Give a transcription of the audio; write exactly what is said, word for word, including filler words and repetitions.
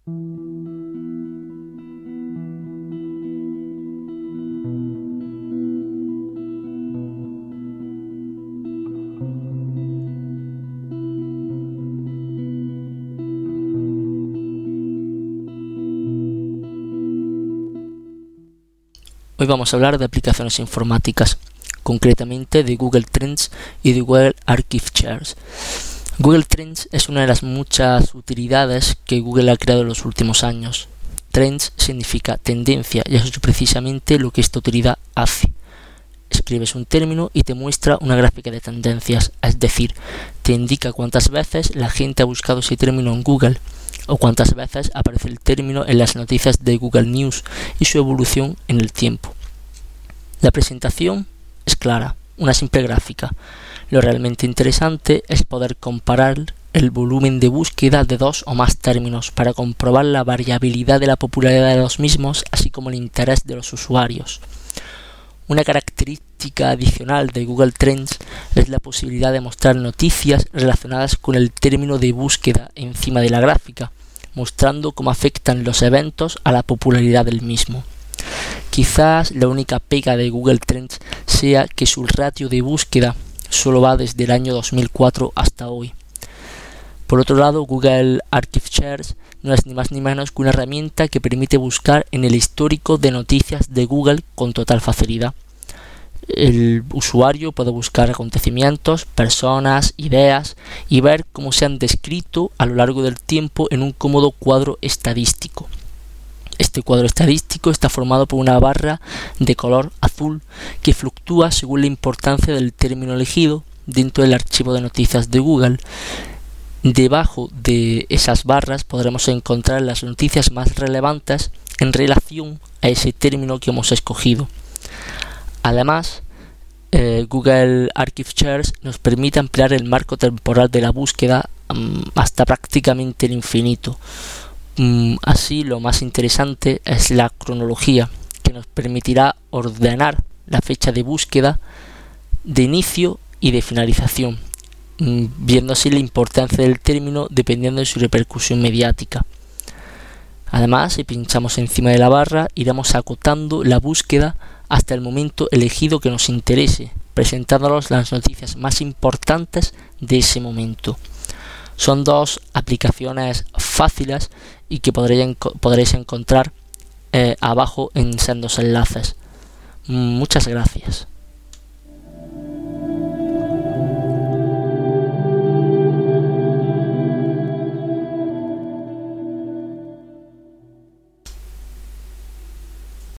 Hoy vamos a hablar de aplicaciones informáticas, concretamente de Google Trends y de Google Archive Shares. Google Trends es una de las muchas utilidades que Google ha creado en los últimos años. Trends significa tendencia y eso es precisamente lo que esta utilidad hace. Escribes un término y te muestra una gráfica de tendencias, es decir, te indica cuántas veces la gente ha buscado ese término en Google o cuántas veces aparece el término en las noticias de Google News y su evolución en el tiempo. La presentación es clara, una simple gráfica. Lo realmente interesante es poder comparar el volumen de búsqueda de dos o más términos para comprobar la variabilidad de la popularidad de los mismos, así como el interés de los usuarios. Una característica adicional de Google Trends es la posibilidad de mostrar noticias relacionadas con el término de búsqueda encima de la gráfica, mostrando cómo afectan los eventos a la popularidad del mismo. Quizás la única pega de Google Trends sea que su ratio de búsqueda solo va desde el año dos mil cuatro hasta hoy. Por otro lado, Google Archive Shares no es ni más ni menos que una herramienta que permite buscar en el histórico de noticias de Google con total facilidad. El usuario puede buscar acontecimientos, personas, ideas y ver cómo se han descrito a lo largo del tiempo en un cómodo cuadro estadístico. Este cuadro estadístico está formado por una barra de color azul que fluctúa según la importancia del término elegido dentro del archivo de noticias de Google. Debajo de esas barras podremos encontrar las noticias más relevantes en relación a ese término que hemos escogido. Además, eh, Google Archive Shares nos permite ampliar el marco temporal de la búsqueda um, hasta prácticamente el infinito. Um, así, lo más interesante es la cronología, que nos permitirá ordenar la fecha de búsqueda de inicio y de finalización, viendo así la importancia del término dependiendo de su repercusión mediática. Además, si pinchamos encima de la barra, iremos acotando la búsqueda hasta el momento elegido que nos interese, presentándonos las noticias más importantes de ese momento. Son dos aplicaciones fáciles y que podréis, podréis encontrar eh, abajo en sendos enlaces. Muchas gracias.